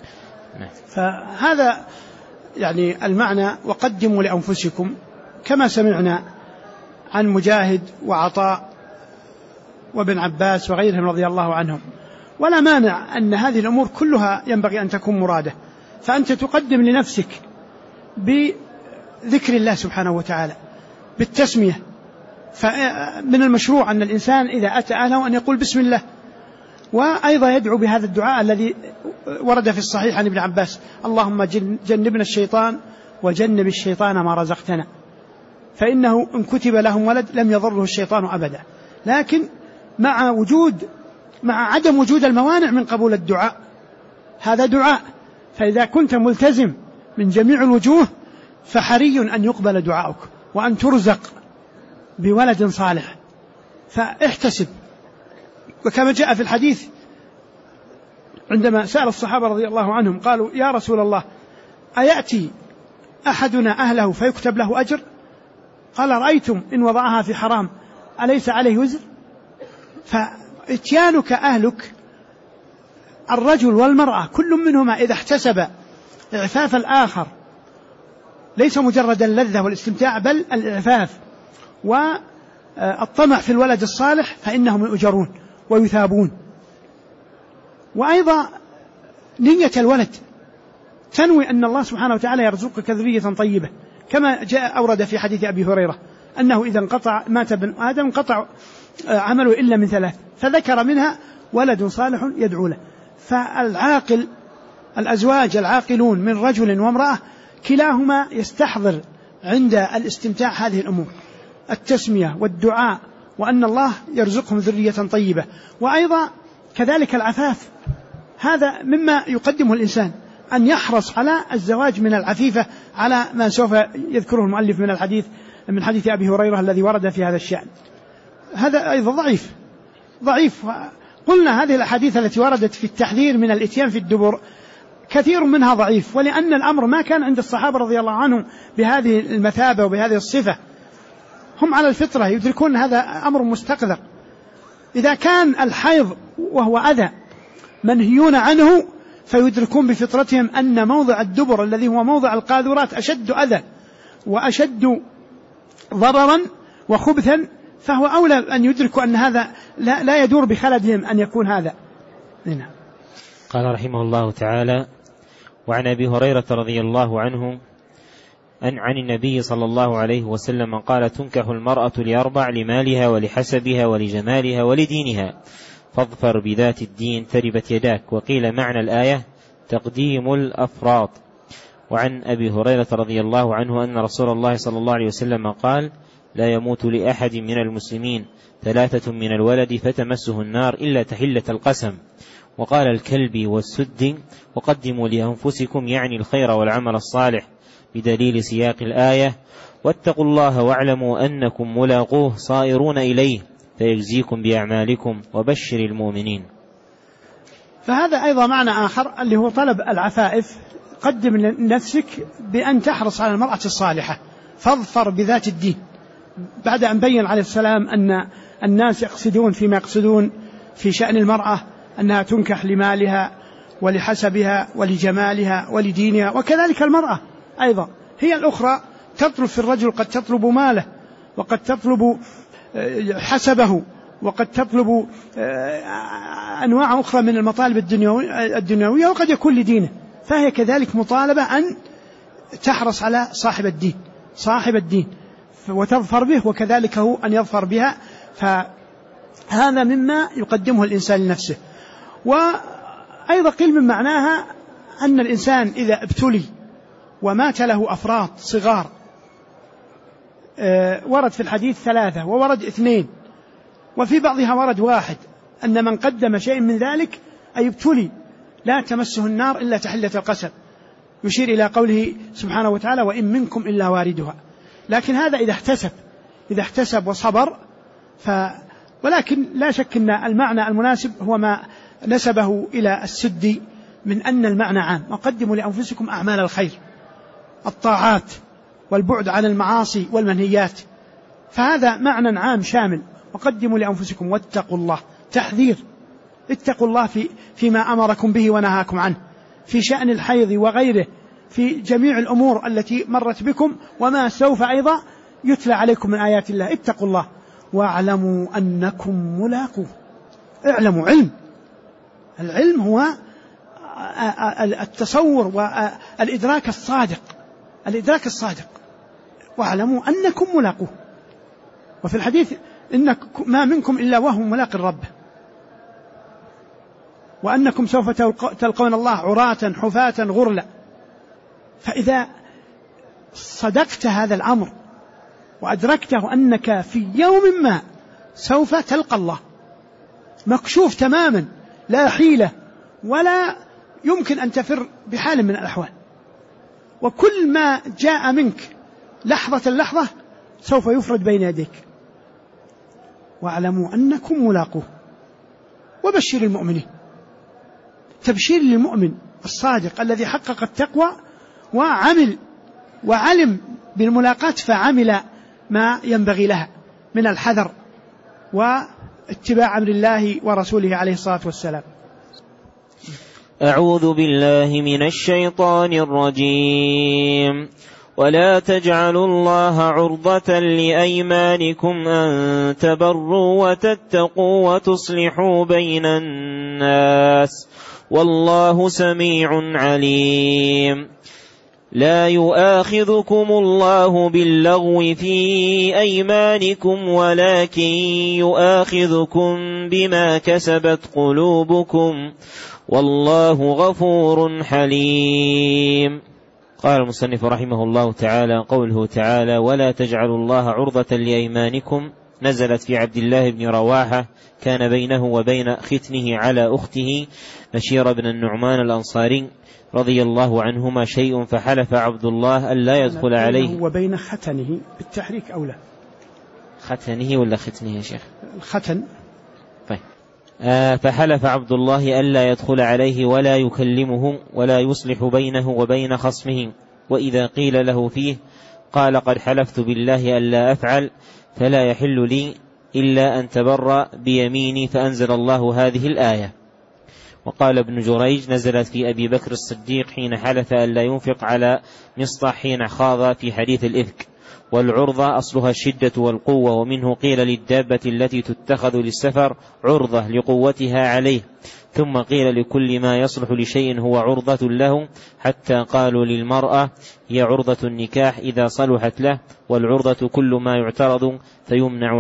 فهذا يعني المعنى: وقدموا لأنفسكم، كما سمعنا عن مجاهد وعطاء وابن عباس وغيرهم رضي الله عنهم. ولا مانع أن هذه الأمور كلها ينبغي أن تكون مرادة، فأنت تقدم لنفسك بذكر الله سبحانه وتعالى بالتسمية. فمن المشروع أن الإنسان إذا أتى أهله أن يقول بسم الله، وأيضا يدعو بهذا الدعاء الذي ورد في الصحيح عن ابن عباس: اللهم جنبنا الشيطان وجنب الشيطان ما رزقتنا. فإنه إن كتب لهم ولد لم يضره الشيطان أبدا، لكن مع عدم وجود الموانع من قبول الدعاء، هذا دعاء، فإذا كنت ملتزم من جميع الوجوه فحري أن يقبل دعاؤك وأن ترزق بولد صالح، فاحتسب. وكما جاء في الحديث عندما سأل الصحابة رضي الله عنهم قالوا يا رسول الله أيأتي أحدنا أهله فيكتب له أجر؟ قال رأيتم إن وضعها في حرام أليس عليه وزر؟ فإتيانك أهلك الرجل والمرأة كل منهما إذا احتسب إعفاف الآخر ليس مجرد اللذة والاستمتاع بل الإعفاف والطمع في الولد الصالح فإنهم يؤجرون ويثابون. وأيضا نية الولد، تنوي أن الله سبحانه وتعالى يرزقك ذرية طيبة، كما جاء أورد في حديث أبي هريرة أنه إذا مات ابن آدم انقطع عمله إلا من ثلاث، فذكر منها ولد صالح يدعو له. فالعاقل، الأزواج العاقلون من رجل وامرأة كلاهما يستحضر عند الاستمتاع هذه الأمور، التسمية والدعاء وأن الله يرزقهم ذرية طيبة. وأيضا كذلك العفاف، هذا مما يقدمه الإنسان، أن يحرص على الزواج من العفيفة على ما سوف يذكره المؤلف من حديث أبي هريرة الذي ورد في هذا الشأن. هذا أيضا ضعيف. قلنا هذه الأحاديث التي وردت في التحذير من الإتيان في الدبر كثير منها ضعيف، ولأن الأمر ما كان عند الصحابة رضي الله عنهم بهذه المثابة وبهذه الصفة، هم على الفطرة يدركون هذا أمر مستقذر. إذا كان الحيض وهو أذى منهيون عنه فيدركون بفطرتهم أن موضع الدبر الذي هو موضع القاذورات أشد أذى وأشد ضررا وخبثا، فهو أولى أن يدركوا أن هذا لا يدور بخلدهم أن يكون هذا. هنا قال رحمه الله تعالى: وعن أبي هريرة رضي الله عنه عن النبي صلى الله عليه وسلم قال: تنكح المرأة لأربع: لمالها ولحسبها ولجمالها ولدينها، فاظفر بذات الدين تربت يداك. وقيل معنى الآية تقديم الأفراط. وعن أبي هريرة رضي الله عنه أن رسول الله صلى الله عليه وسلم قال: لا يموت لأحد من المسلمين 3 من الولد فتمسه النار إلا تحلة القسم. وقال: الكلب والسد. وقدموا لأنفسكم، يعني الخير والعمل الصالح، بدليل سياق الآية: واتقوا الله واعلموا أنكم ملاقوه صائرون إليه فيجزيكم بأعمالكم وبشر المؤمنين. فهذا أيضا معنى آخر اللي هو طلب العفائف. قدم لنفسك بأن تحرص على المرأة الصالحة، فاظفر بذات الدين، بعد أن بين عليه السلام أن الناس يقصدون فيما يقصدون في شأن المرأة أنها تنكح لمالها ولحسبها ولجمالها ولدينها، وكذلك المرأة أيضا هي الأخرى تطلب في الرجل، قد تطلب ماله وقد تطلب حسبه وقد تطلب أنواع أخرى من المطالب الدنيوية، وقد يكون لدينه، فهي كذلك مطالبة أن تحرص على صاحب الدين وتظفر به، وكذلك هو أن يظفر بها. فهذا مما يقدمه الإنسان لنفسه. وأيضا قيل من معناها أن الإنسان إذا ابتلي ومات له أفراد صغار، ورد في الحديث 3 وورد 2 وفي بعضها ورد 1، أن من قدم شيء من ذلك أي ابتلي لا تمسه النار إلا تحلة القسم، يشير إلى قوله سبحانه وتعالى: وإن منكم إلا واردها. لكن هذا إذا احتسب وصبر. ولكن لا شك أن المعنى المناسب هو ما نسبه إلى السدي من أن المعنى عام: وقدموا لأنفسكم أعمال الخير، الطاعات والبعد عن المعاصي والمنهيات، فهذا معنى عام شامل. وقدموا لأنفسكم واتقوا الله، تحذير، اتقوا الله فيما أمركم به ونهاكم عنه، في شأن الحيض وغيره، في جميع الأمور التي مرت بكم وما سوف أيضا يتلى عليكم من آيات الله. اتقوا الله واعلموا أنكم ملاقوه. اعلموا، العلم هو التصور والإدراك الصادق. واعلموا أنكم ملاقوه. وفي الحديث: إن ما منكم إلا وهو ملاق الرب، وأنكم سوف تلقون الله عراة حفاة غرلا. فإذا صدقت هذا الأمر وأدركته أنك في يوم ما سوف تلقى الله، مكشوف تماما، لا حيلة ولا يمكن أن تفر بحال من الأحوال، وكل ما جاء منك لحظة اللحظة سوف يفرد بين يديك. واعلموا أنكم ملاقوه وبشر المؤمنين. تبشير للمؤمن الصادق الذي حقق التقوى وعلم بالملاقاة فعمل ما ينبغي لها من الحذر واتباع أمر الله ورسوله عليه الصلاة والسلام. أعوذ بالله من الشيطان الرجيم. ولا تجعلوا الله عرضة لأيمانكم أن تبروا وتتقوا وتصلحوا بين الناس والله سميع عليم. لا يؤاخذكم الله باللغو في أيمانكم ولكن يؤاخذكم بما كسبت قلوبكم والله غفور حليم. قال المصنف رحمه الله تعالى: قوله تعالى: ولا تجعلوا الله عرضة لأيمانكم، نزلت في عبد الله بن رواحة كان بينه وبين ختنه على أخته بشير بن النعمان الأنصاري رضي الله عنهما شيء، فحلف عبد الله ألا يدخل عليه. وبين ختنه بالتحريك أولى. ختنه ولا ختنه يا شيخ؟ الختن. طيب. فحلف عبد الله ألا يدخل عليه ولا يكلمه ولا يصلح بينه وبين خصمه، وإذا قيل له فيه قال: قد حلفت بالله ألا أفعل، فلا يحل لي إلا أن تبر بيميني، فأنزل الله هذه الآية. وقال ابن جريج: نزلت في أبي بكر الصديق حين حلف ألا ينفق على مصطح حين خاض في حديث الإفك. والعرضة أصلها الشدة والقوة، ومنه قيل للدابة التي تتخذ للسفر عرضة لقوتها عليه، ثم قيل لكل ما يصلح لشيء هو عرضة له، حتى قالوا للمرأة هي عرضة النكاح إذا صلحت له، والعرضة كل ما يعترض فيمنع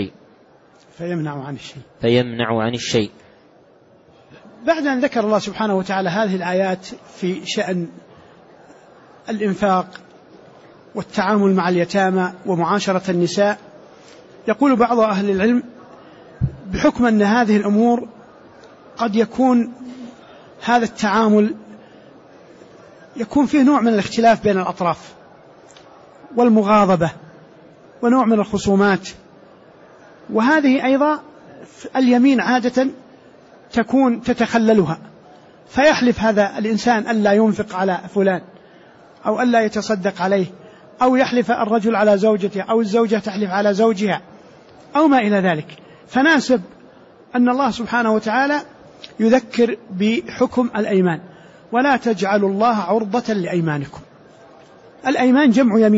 عن الشيء. بعد أن ذكر الله سبحانه وتعالى هذه الآيات في شأن الإنفاق والتعامل مع اليتامى ومعاشرة النساء، يقول بعض أهل العلم: بحكم أن هذه الأمور قد يكون هذا التعامل يكون فيه نوع من الاختلاف بين الأطراف والمغاضبة ونوع من الخصومات، وهذه أيضا اليمين عادة تكون تتخللها، فيحلف هذا الإنسان ألا ينفق على فلان أو ألا يتصدق عليه، أو يحلف الرجل على زوجته أو الزوجة تحلف على زوجها أو ما إلى ذلك. فناسب أن الله سبحانه وتعالى يذكر بحكم الأيمان: ولا تجعلوا الله عرضة لأيمانكم. الأيمان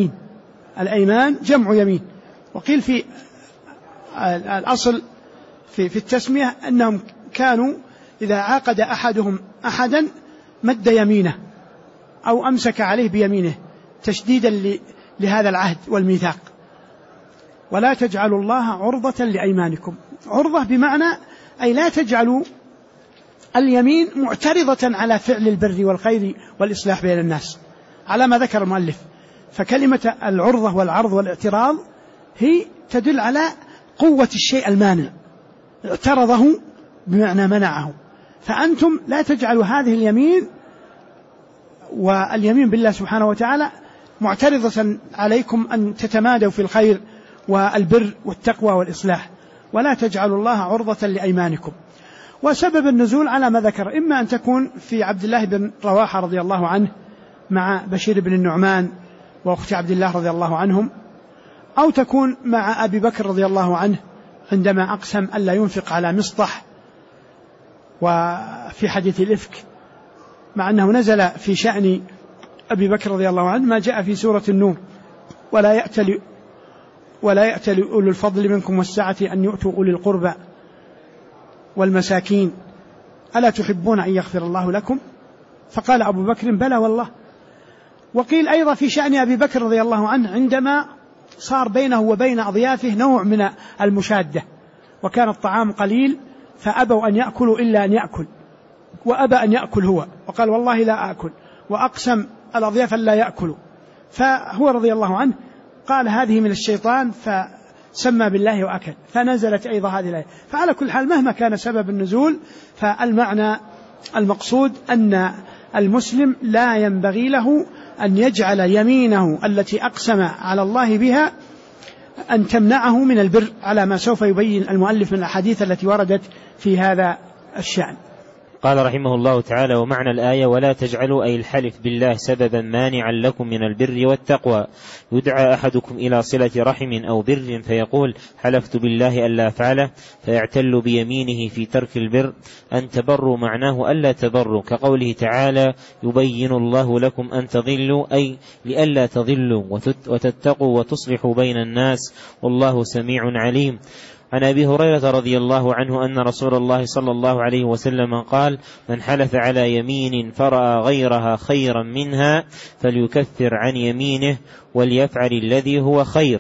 جمع يمين. وقيل في الأصل في التسمية أنهم كانوا إذا عاقد أحدهم أحدا مد يمينه أو أمسك عليه بيمينه تشديدا لهذا العهد والميثاق. ولا تجعلوا الله عرضة لأيمانكم. عرضة بمعنى أي لا تجعلوا اليمين معترضة على فعل البر والخير والإصلاح بين الناس على ما ذكر المؤلف. فكلمة العرضة والعرض والاعتراض هي تدل على قوة الشيء المانع، اعترضه بمعنى منعه. فأنتم لا تجعلوا هذه اليمين واليمين بالله سبحانه وتعالى معترضة عليكم أن تتمادوا في الخير والبر والتقوى والإصلاح. ولا تجعلوا الله عرضة لأيمانكم. وسبب النزول على ما ذكر إما أن تكون في عبد الله بن رواحة رضي الله عنه مع بشير بن النعمان وأخت عبد الله رضي الله عنهم، أو تكون مع أبي بكر رضي الله عنه عندما أقسم ألا ينفق على مصطح وفي حديث الإفك، مع أنه نزل في شأن أبي بكر رضي الله عنه ما جاء في سورة النور: ولا يأتل أولو الفضل منكم والسعة أن يؤتوا أولي القربى والمساكين ألا تحبون أن يغفر الله لكم؟ فقال أبو بكر: بلى والله. وقيل أيضا في شأن أبي بكر رضي الله عنه عندما صار بينه وبين أضيافه نوع من المشادة، وكان الطعام قليل فأبوا أن يأكلوا إلا أن يأكل، وأبى أن يأكل هو وقال: والله لا أكل، وأقسم الأضياف لا يأكلوا. فهو رضي الله عنه قال هذه من الشيطان فسمى بالله وأكل، فنزلت أيضا هذه الآية. فعلى كل حال مهما كان سبب النزول، فالمعنى المقصود أن المسلم لا ينبغي له أن يجعل يمينه التي أقسم على الله بها أن تمنعه من البر، على ما سوف يبين المؤلف من الأحاديث التي وردت في هذا الشأن. قال رحمه الله تعالى: ومعنى الآية: ولا تجعلوا أي الحلف بالله سببا مانعا لكم من البر والتقوى. يدعى أحدكم إلى صلة رحم أو بر فيقول: حلفت بالله ألا أفعله، فيعتل بيمينه في ترك البر. أن تبروا معناه ألا تبروا، كقوله تعالى: يبين الله لكم أن تضلوا، أي لألا تضلوا وتتقوا وتصلحوا بين الناس، والله سميع عليم. عن أبي هريرة رضي الله عنه أن رسول الله صلى الله عليه وسلم قال: من حلف على يمين فرأى غيرها خيرا منها فليكفر عن يمينه وليفعل الذي هو خير.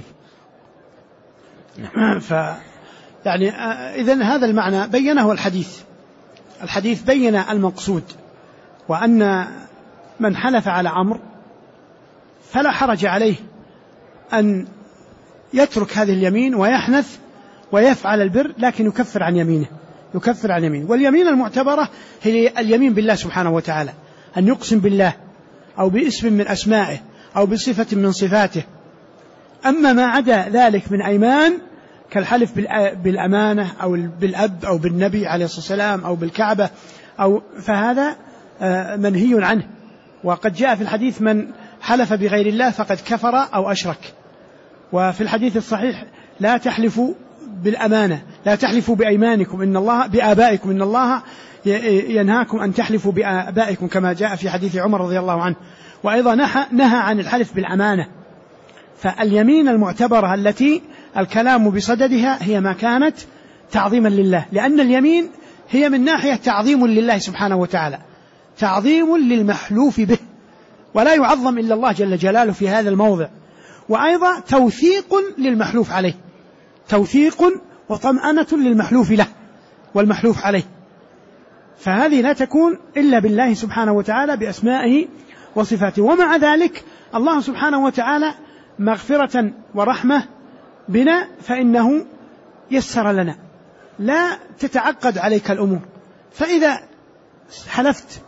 يعني إذن هذا المعنى بينه الحديث بين المقصود، وأن من حلف على أمر فلا حرج عليه أن يترك هذه اليمين ويحنث ويفعل البر، لكن يكفر عن يمينه. واليمين المعتبرة هي اليمين بالله سبحانه وتعالى، أن يقسم بالله أو باسم من أسمائه أو بصفة من صفاته. أما ما عدا ذلك من أيمان كالحلف بالأمانة أو بالأب أو بالنبي عليه الصلاة والسلام أو بالكعبة فهذا منهي عنه. وقد جاء في الحديث: من حلف بغير الله فقد كفر أو أشرك. وفي الحديث الصحيح: لا تحلفوا بالأمانة، لا تحلفوا بأيمانكم بآبائكم، إن الله ينهاكم أن تحلفوا بآبائكم، كما جاء في حديث عمر رضي الله عنه. وأيضا نهى عن الحلف بالأمانة. فاليمين المعتبرة التي الكلام بصددها هي ما كانت تعظيما لله، لأن اليمين هي من ناحية تعظيم لله سبحانه وتعالى، تعظيم للمحلوف به، ولا يعظم إلا الله جل جلاله في هذا الموضع. وأيضا توثيق للمحلوف عليه، توثيق وطمأنة للمحلوف له والمحلوف عليه. فهذه لا تكون إلا بالله سبحانه وتعالى بأسمائه وصفاته. ومع ذلك الله سبحانه وتعالى مغفرة ورحمة بنا، فإنه يسر لنا، لا تتعقد عليك الأمور. فإذا حلفت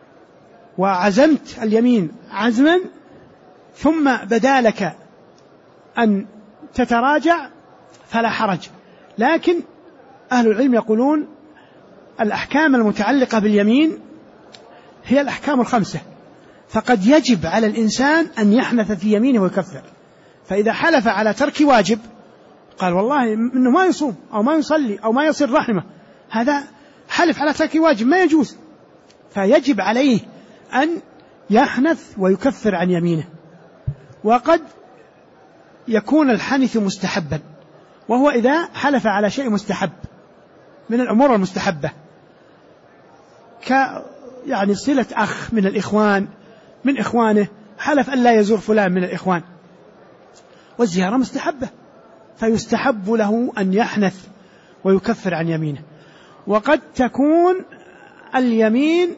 وعزمت اليمين عزما ثم بدا لك أن تتراجع فلا حرج. لكن أهل العلم يقولون الأحكام المتعلقة باليمين هي الأحكام الخمسة، فقد يجب على الإنسان أن يحنث في يمينه ويكفر. فإذا حلف على ترك واجب، قال والله إنه ما يصوم أو ما يصلي أو ما يصل رحمه، هذا حلف على ترك واجب ما يجوز، فيجب عليه أن يحنث ويكفر عن يمينه. وقد يكون الحنث مستحبا، وهو إذا حلف على شيء مستحب من الأمور المستحبة، يعني صلة أخ من الإخوان من إخوانه، حلف أن لا يزور فلان من الإخوان، والزيارة مستحبة، فيستحب له أن يحنث ويكفر عن يمينه. وقد تكون اليمين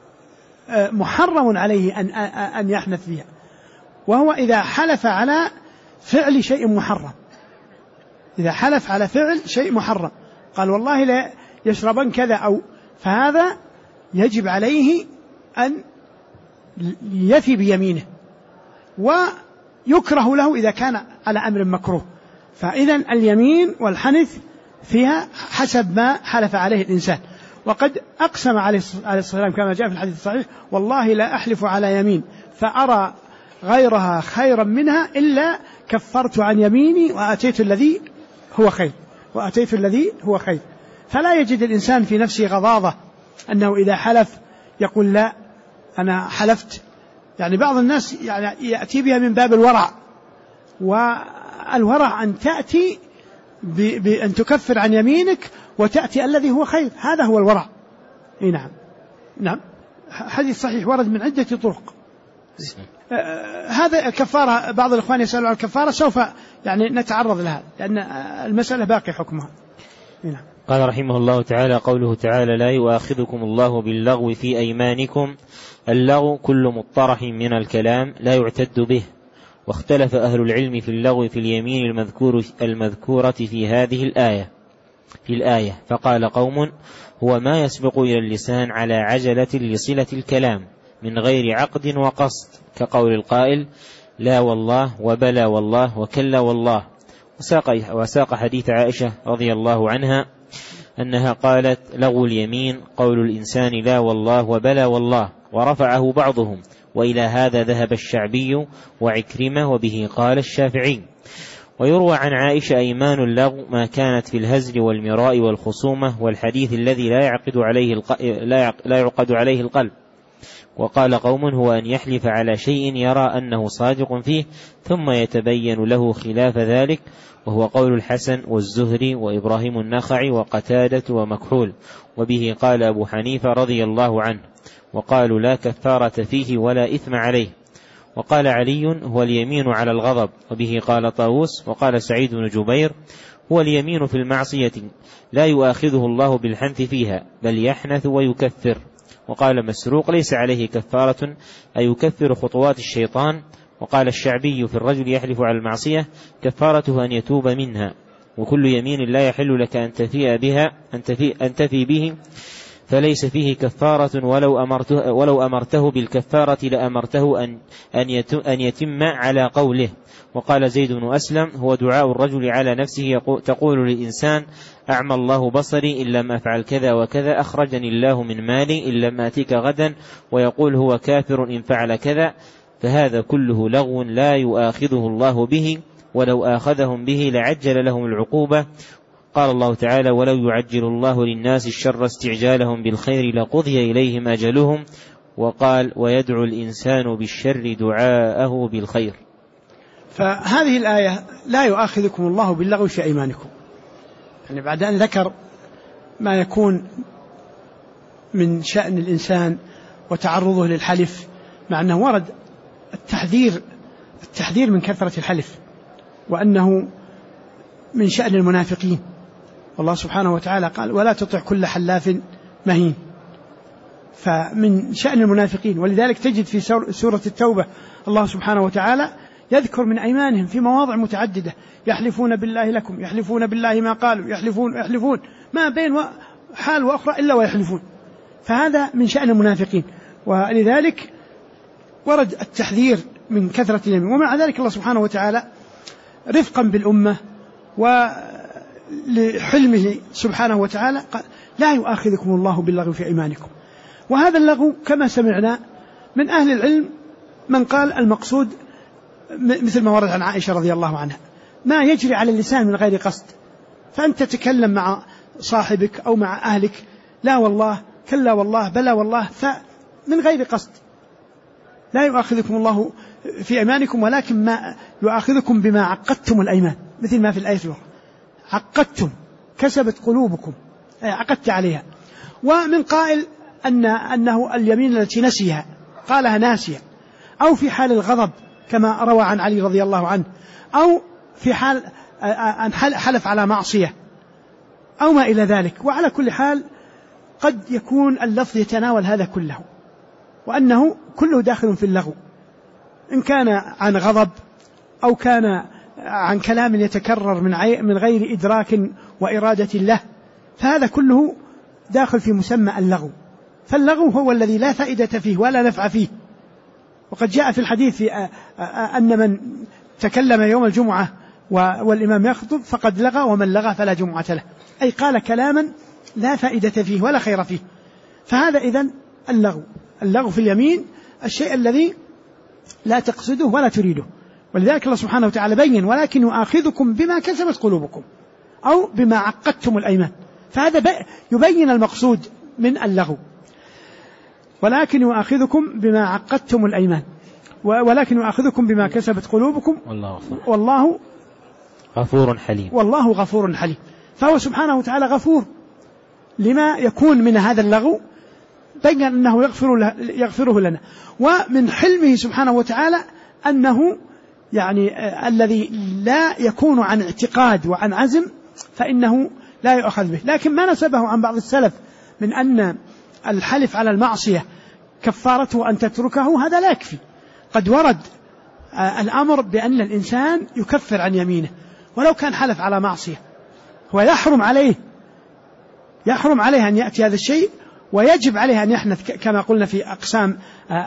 محرم عليه أن يحنث فيها، وهو إذا حلف على فعل شيء محرم، إذا حلف على فعل شيء محرم، قال والله لا يشربن كذا فهذا يجب عليه أن يفي بيمينه، ويكره له إذا كان على أمر مكروه. فإذن اليمين والحنث فيها حسب ما حلف عليه الإنسان. وقد أقسم عليه الصلاة والسلام كما جاء في الحديث الصحيح: والله لا أحلف على يمين فأرى غيرها خيرا منها إلا كفرت عن يميني وأتيت الذي هو خير. فلا يجد الإنسان في نفسه غضاضة أنه إذا حلف يقول لا أنا حلفت. يعني بعض الناس يعني يأتي بها من باب الورع، والورع أن تأتي بأن تكفر عن يمينك وتأتي الذي هو خير، هذا هو الورع. نعم حديث صحيح ورد من عدة طرق. هذا الكفارة، بعض الإخوان يسألوا عن الكفارة، سوف يعني نتعرض لها لأن المسألة باقي حكمها. نعم. قال رحمه الله تعالى: قوله تعالى: لا يؤاخذكم الله باللغو في أيمانكم. اللغو كل مطرح من الكلام لا يعتد به، واختلف أهل العلم في اللغو في اليمين المذكورة في هذه الآية فقال قوم هو ما يسبق إلى اللسان على عجلة لصلة الكلام من غير عقد وقصد، كقول القائل لا والله وبلا والله وكلا والله. وساق حديث عائشة رضي الله عنها أنها قالت لغو اليمين قول الإنسان لا والله وبلا والله، ورفعه بعضهم، وإلى هذا ذهب الشعبي وعكرمة وبه قال الشافعي. ويروى عن عائشة أيمان اللغو ما كانت في الهزل والمراء والخصومة والحديث الذي لا يعقد عليه القلب. وقال قوم هو أن يحلف على شيء يرى أنه صادق فيه ثم يتبين له خلاف ذلك، وهو قول الحسن والزهري وإبراهيم النخعي وقتادة ومكحول، وبه قال أبو حنيفة رضي الله عنه، وقالوا لا كفارة فيه ولا إثم عليه. وقال علي هو اليمين على الغضب، وبه قال طاووس. وقال سعيد بن جبير هو اليمين في المعصية لا يؤاخذه الله بالحنث فيها بل يحنث ويكفر. وقال مسروق ليس عليه كفارة أي يكفر خطوات الشيطان. وقال الشعبي في الرجل يحلف على المعصية كفارته أن يتوب منها، وكل يمين لا يحل لك أن تفي به فليس فيه كفارة ولو أمرته بالكفارة لأمرته أن يتم على قوله. وقال زيد بن أسلم هو دعاء الرجل على نفسه تقول للإنسان أعمى الله بصري إن لم أفعل كذا وكذا، أخرجني الله من مالي إن لم آتيك غدا، ويقول هو كافر إن فعل كذا. فهذا كله لغو لا يؤاخذه الله به، ولو آخذهم به لعجل لهم العقوبة. قال الله تعالى ولو يعجل الله للناس الشر استعجالهم بالخير لقضي إليهم أجلهم. وقال ويدعو الإنسان بالشر دعاءه بالخير. فهذه الآية لا يؤاخذكم الله باللغو في أيمانكم، يعني بعد أن ذكر ما يكون من شأن الإنسان وتعرضه للحلف، مع أنه ورد التحذير من كثرة الحلف، وأنه من شأن المنافقين. والله سبحانه وتعالى قال ولا تطع كل حلاف مهين، فمن شأن المنافقين. ولذلك تجد في سورة التوبة الله سبحانه وتعالى يذكر من أيمانهم في مواضع متعددة يحلفون بالله لكم، يحلفون بالله ما قالوا، يحلفون ما بين حال وأخرى إلا ويحلفون. فهذا من شأن المنافقين، ولذلك ورد التحذير من كثرة اليمين. ومع ذلك الله سبحانه وتعالى رفقا بالأمة ولحلمه سبحانه وتعالى قال لا يؤاخذكم الله باللغو في أيمانكم. وهذا اللغو كما سمعنا من أهل العلم من قال المقصود مثل ما ورد عن عائشة رضي الله عنها ما يجري على اللسان من غير قصد، فأنت تتكلم مع صاحبك أو مع أهلك لا والله كلا والله بلا والله، فمن غير قصد. لا يؤاخذكم الله في أيمانكم ولكن ما يؤاخذكم بما عقدتم الأيمان، مثل ما في الآية الأخرى عقدتم كسبت قلوبكم أي عقدت عليها. ومن قائل أنه اليمين التي نسيها قالها ناسيا، أو في حال الغضب كما روى عن علي رضي الله عنه، أو في حال أن حلف على معصية أو ما إلى ذلك. وعلى كل حال قد يكون اللفظ يتناول هذا كله، وأنه كله داخل في اللغو، إن كان عن غضب أو كان عن كلام يتكرر من غير إدراك وإرادة له، فهذا كله داخل في مسمى اللغو. فاللغو هو الذي لا فائدة فيه ولا نفع فيه. وقد جاء في الحديث أن من تكلم يوم الجمعة والإمام يخطب فقد لغى، ومن لغى فلا جمعة له، أي قال كلاما لا فائدة فيه ولا خير فيه. فهذا إذن اللغو في اليمين الشيء الذي لا تقصده ولا تريده. ولذلك الله سبحانه وتعالى بين ولكن يؤاخذكم بما كسبت قلوبكم أو بما عقدتم الأيمان، فهذا يبين المقصود من اللغو. ولكن يؤاخذكم بما عقدتم الأيمان ولكن يؤاخذكم بما كسبت قلوبكم والله غفور حليم. والله غفور حليم. فهو سبحانه وتعالى غفور لما يكون من هذا اللغو، بين أنه يغفره لنا. ومن حلمه سبحانه وتعالى أنه يعني الذي لا يكون عن اعتقاد وعن عزم فإنه لا يؤخذ به. لكن ما نسبه عن بعض السلف من أن الحلف على المعصية كفارته أن تتركه، هذا لا يكفي. قد ورد الأمر بأن الإنسان يكفر عن يمينه ولو كان حلف على معصية، ويحرم عليه أن يأتي هذا الشيء، ويجب عليه أن يحنث كما قلنا في أقسام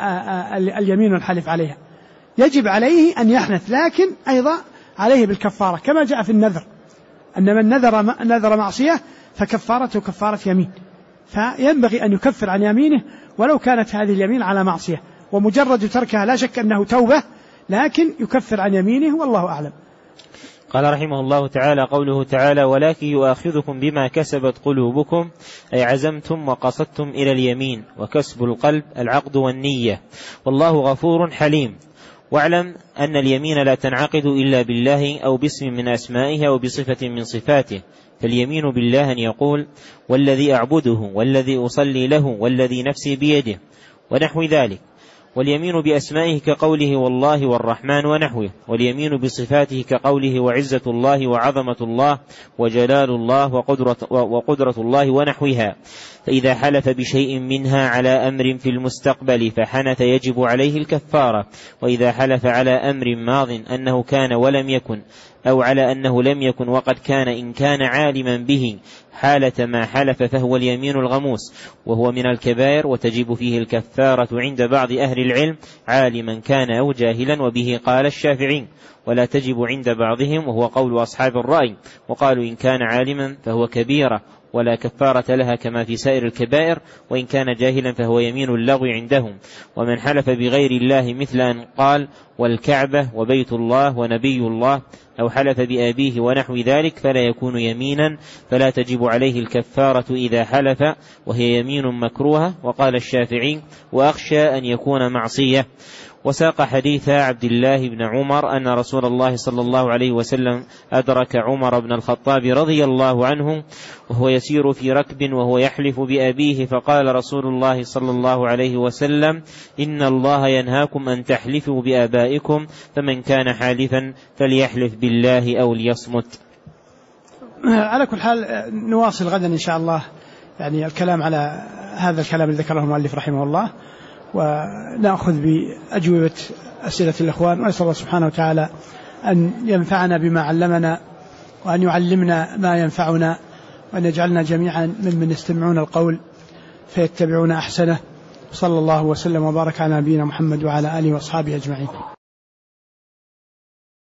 اليمين والحلف عليها، يجب عليه أن يحنث، لكن أيضا عليه بالكفارة كما جاء في النذر، أن من نذر معصية فكفارته كفارة يمين، فينبغي أن يكفر عن يمينه ولو كانت هذه اليمين على معصية، ومجرد تركها لا شك أنه توبة، لكن يكفر عن يمينه والله أعلم. قال رحمه الله تعالى: قوله تعالى: ولكن يؤاخذكم بما كسبت قلوبكم، أي عزمتم وقصدتم إلى اليمين، وكسب القلب العقد والنية، والله غفور حليم. واعلم أن اليمين لا تنعقد إلا بالله أو باسم من أسمائه أو بصفة من صفاته، فاليمين بالله أن يقول: والذي أعبده والذي أصلي له والذي نفسي بيده ونحو ذلك. واليمين بأسمائه كقوله والله والرحمن ونحوه. واليمين بصفاته كقوله وعزة الله وعظمة الله وجلال الله وقدرة الله ونحوها. فإذا حلف بشيء منها على أمر في المستقبل فحنث يجب عليه الكفارة. وإذا حلف على أمر ماض أنه كان ولم يكن، أو على أنه لم يكن وقد كان، إن كان عالما به حالة ما حلف فهو اليمين الغموس، وهو من الكبائر، وتجب فيه الكفارة عند بعض أهل العلم عالما كان أو جاهلا، وبه قال الشافعي، ولا تجب عند بعضهم، وهو قول أصحاب الرأي، وقالوا إن كان عالما فهو كبيرة ولا كفارة لها كما في سائر الكبائر، وإن كان جاهلا فهو يمين اللغو عندهم. ومن حلف بغير الله مثل أن قال والكعبة وبيت الله ونبي الله، أو حلف بأبيه ونحو ذلك، فلا يكون يمينا، فلا تجب عليه الكفارة إذا حلف، وهي يمين مكروهة. وقال الشافعي: وأخشى أن يكون معصية. وساق حديث عبد الله بن عمر أن رسول الله صلى الله عليه وسلم أدرك عمر بن الخطاب رضي الله عنه وهو يسير في ركب وهو يحلف بأبيه، فقال رسول الله صلى الله عليه وسلم: إن الله ينهاكم أن تحلفوا بآبائكم، فمن كان حالفا فليحلف بالله أو ليصمت. على كل حال نواصل غدا إن شاء الله يعني الكلام على هذا الكلام الذي ذكره المؤلف رحمه الله، ونأخذ بأجوبة أسئلة الإخوان، ونسأل الله سبحانه وتعالى أن ينفعنا بما علمنا، وأن يعلمنا ما ينفعنا، وأن يجعلنا جميعا ممن يستمعون القول فيتبعون أحسنه. صلى الله وسلم وبارك على نبينا محمد وعلى آله وأصحابه أجمعين.